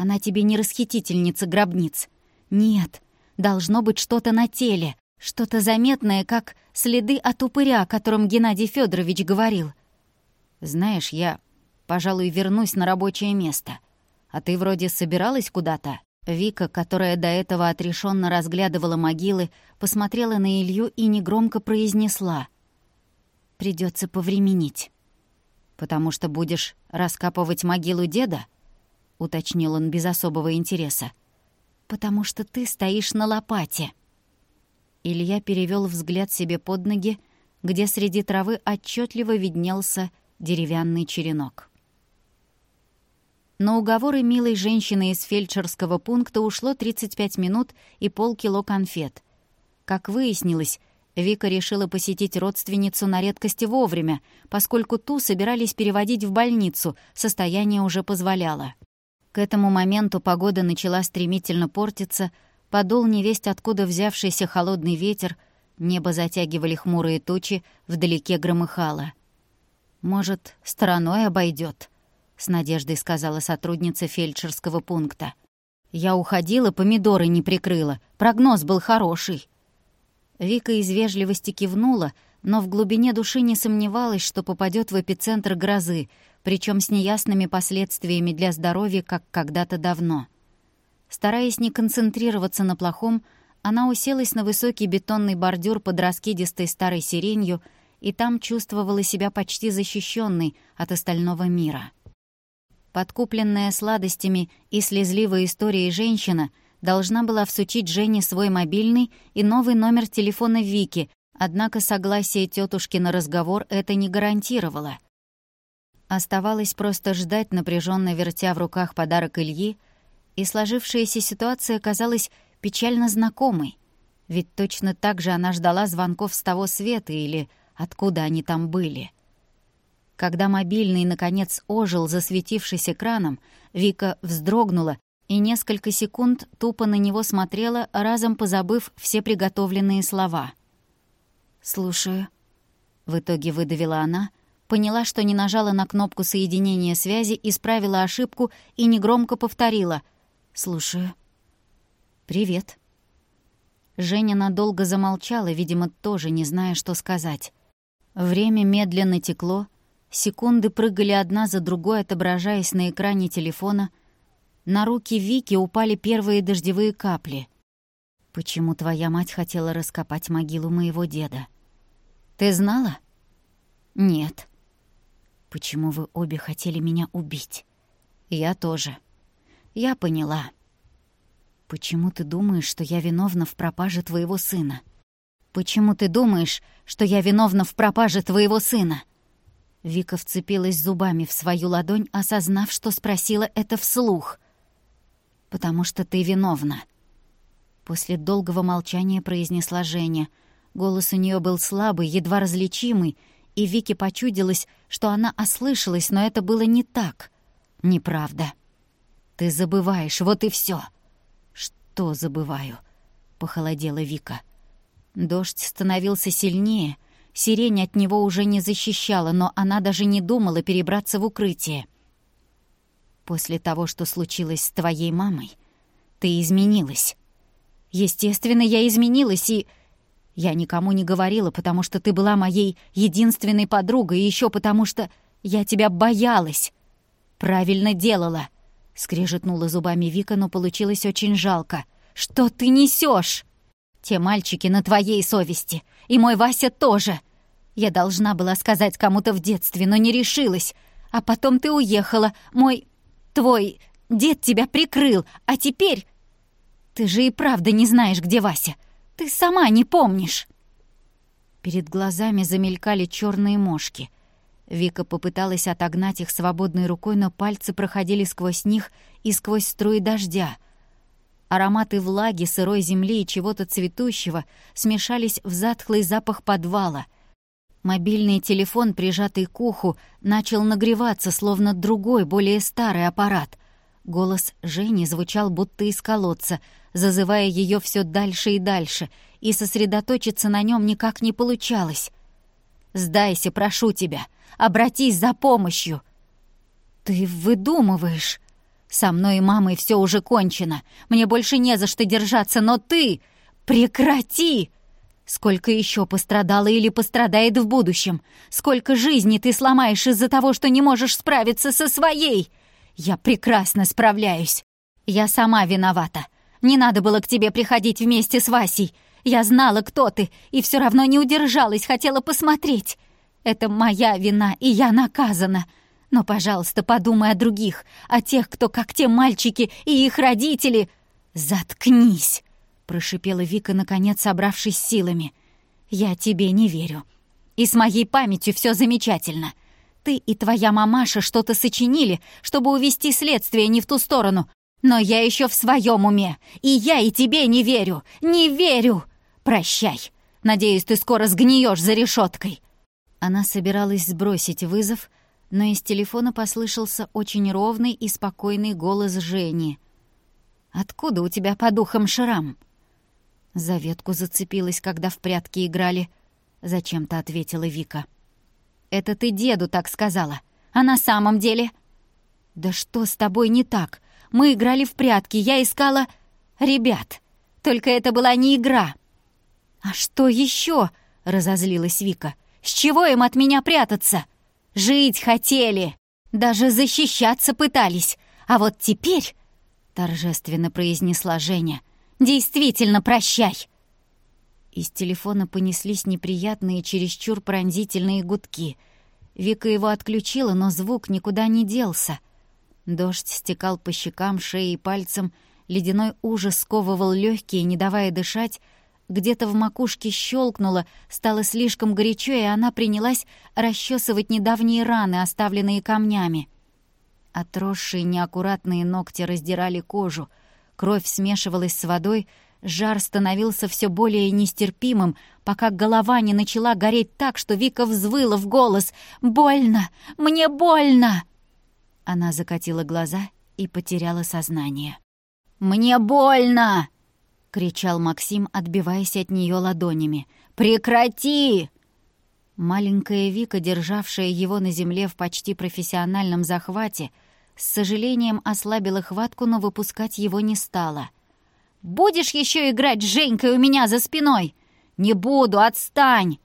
Она тебе не расхитительница гробниц. Нет, должно быть что-то на теле, что-то заметное, как следы от упыря, о котором Геннадий Федорович говорил. Знаешь, я, пожалуй, вернусь на рабочее место. А ты вроде собиралась куда-то?» Вика, которая до этого отрешенно разглядывала могилы, посмотрела на Илью и негромко произнесла: «Придется повременить». «Потому что будешь раскапывать могилу деда?» — уточнил он без особого интереса. «Потому что ты стоишь на лопате». Илья перевёл взгляд себе под ноги, где среди травы отчетливо виднелся деревянный черенок. На уговоры милой женщины из фельдшерского пункта ушло 35 минут и полкило конфет. Как выяснилось, Вика решила посетить родственницу на редкость вовремя, поскольку ту собирались переводить в больницу, состояние уже позволяло. К этому моменту погода начала стремительно портиться, подул невесть откуда взявшийся холодный ветер, небо затягивали хмурые тучи, вдалеке громыхало. «Может, стороной обойдет?» — с надеждой сказала сотрудница фельдшерского пункта. «Я уходила, помидоры не прикрыла. Прогноз был хороший». Вика из вежливости кивнула, но в глубине души не сомневалась, что попадет в эпицентр грозы, причем с неясными последствиями для здоровья, как когда-то давно. Стараясь не концентрироваться на плохом, она уселась на высокий бетонный бордюр под раскидистой старой сиренью и там чувствовала себя почти защищенной от остального мира. Подкупленная сладостями и слезливой историей женщина должна была всучить Жене свой мобильный и новый номер телефона Вики, однако согласие тётушки на разговор это не гарантировало. Оставалось просто ждать, напряженно вертя в руках подарок Ильи, и сложившаяся ситуация казалась печально знакомой, ведь точно так же она ждала звонков с того света или откуда они там были. Когда мобильный, наконец, ожил, засветившись экраном, Вика вздрогнула и несколько секунд тупо на него смотрела, разом позабыв все приготовленные слова. «Слушаю», — в итоге выдавила она, поняла, что не нажала на кнопку соединения связи, исправила ошибку и негромко повторила: «Слушаю». «Привет». Женя надолго замолчала, видимо, тоже не зная, что сказать. Время медленно текло, секунды прыгали одна за другой, отображаясь на экране телефона. На руки Вики упали первые дождевые капли. «Почему твоя мать хотела раскопать могилу моего деда? Ты знала?» «Нет». «Почему вы обе хотели меня убить?» «Я тоже». «Я поняла». «Почему ты думаешь, что я виновна в пропаже твоего сына?» «Почему ты думаешь, что я виновна в пропаже твоего сына?» Вика вцепилась зубами в свою ладонь, осознав, что спросила это вслух. «Потому что ты виновна», — после долгого молчания произнесла Женя. Голос у нее был слабый, едва различимый, и Вике почудилось, что она ослышалась, но это было не так. Неправда. «Ты забываешь, вот и всё». «Что забываю?» — похолодела Вика. Дождь становился сильнее, сирень от него уже не защищала, но она даже не думала перебраться в укрытие. «После того, что случилось с твоей мамой, ты изменилась. Естественно, я изменилась, и я никому не говорила, потому что ты была моей единственной подругой, и ещё потому что я тебя боялась. Правильно делала», — скрежетнула зубами Вика, но получилось очень жалко. «Что ты несёшь? Те мальчики на твоей совести, и мой Вася тоже. Я должна была сказать кому-то в детстве, но не решилась. А потом ты уехала, твой дед тебя прикрыл, а теперь... Ты же и правда не знаешь, где Вася. Ты сама не помнишь». Перед глазами замелькали чёрные мошки. Вика попыталась отогнать их свободной рукой, но пальцы проходили сквозь них и сквозь струи дождя. Ароматы влаги, сырой земли и чего-то цветущего смешались в затхлый запах подвала. Мобильный телефон, прижатый к уху, начал нагреваться, словно другой, более старый аппарат. Голос Жени звучал будто из колодца, зазывая её всё дальше и дальше, и сосредоточиться на нём никак не получалось. «Сдайся, прошу тебя, обратись за помощью!» «Ты выдумываешь!» — Со мной и мамой все уже кончено. Мне больше не за что держаться, но ты... Прекрати! Сколько еще пострадало или пострадает в будущем? Сколько жизней ты сломаешь из-за того, что не можешь справиться со своей? Я прекрасно справляюсь. Я сама виновата. Не надо было к тебе приходить вместе с Васей. Я знала, кто ты, и все равно не удержалась, хотела посмотреть. Это моя вина, и я наказана. Но, пожалуйста, подумай о других, о тех, кто как те мальчики и их родители. Заткнись!» — прошипела Вика, наконец собравшись силами. «Я тебе не верю. И с моей памятью все замечательно. Ты и твоя мамаша что-то сочинили, чтобы увести следствие не в ту сторону. Но я еще в своем уме, и я и тебе не верю. Не верю! Прощай. Надеюсь, ты скоро сгниешь за решеткой». Она собиралась сбросить вызов, но из телефона послышался очень ровный и спокойный голос Жени. «Откуда у тебя по духам шрам?» «За ветку зацепилась, когда в прятки играли», — зачем-то ответила Вика. «Это ты деду так сказала. А на самом деле...» «Да что с тобой не так? Мы играли в прятки, я искала... ребят. Только это была не игра». «А что еще?» — разозлилась Вика. «С чего им от меня прятаться? Жить хотели, даже защищаться пытались. А вот теперь...» — торжественно произнесла Женя. «Действительно прощай!» Из телефона понеслись неприятные, чересчур пронзительные гудки. Вика его отключила, но звук никуда не делся. Дождь стекал по щекам, шее и пальцам, ледяной ужас сковывал легкие, не давая дышать. Где-то в макушке щелкнуло, стало слишком горячо, и она принялась расчесывать недавние раны, оставленные камнями. Отросшие неаккуратные ногти раздирали кожу, кровь смешивалась с водой, жар становился все более нестерпимым, пока голова не начала гореть так, что Вика взвыла в голос: «Больно! Мне больно!» Она закатила глаза и потеряла сознание. «Мне больно!» — кричал Максим, отбиваясь от нее ладонями. «Прекрати!» Маленькая Вика, державшая его на земле в почти профессиональном захвате, с сожалением ослабила хватку, но выпускать его не стала. «Будешь еще играть с Женькой у меня за спиной?» «Не буду, отстань!»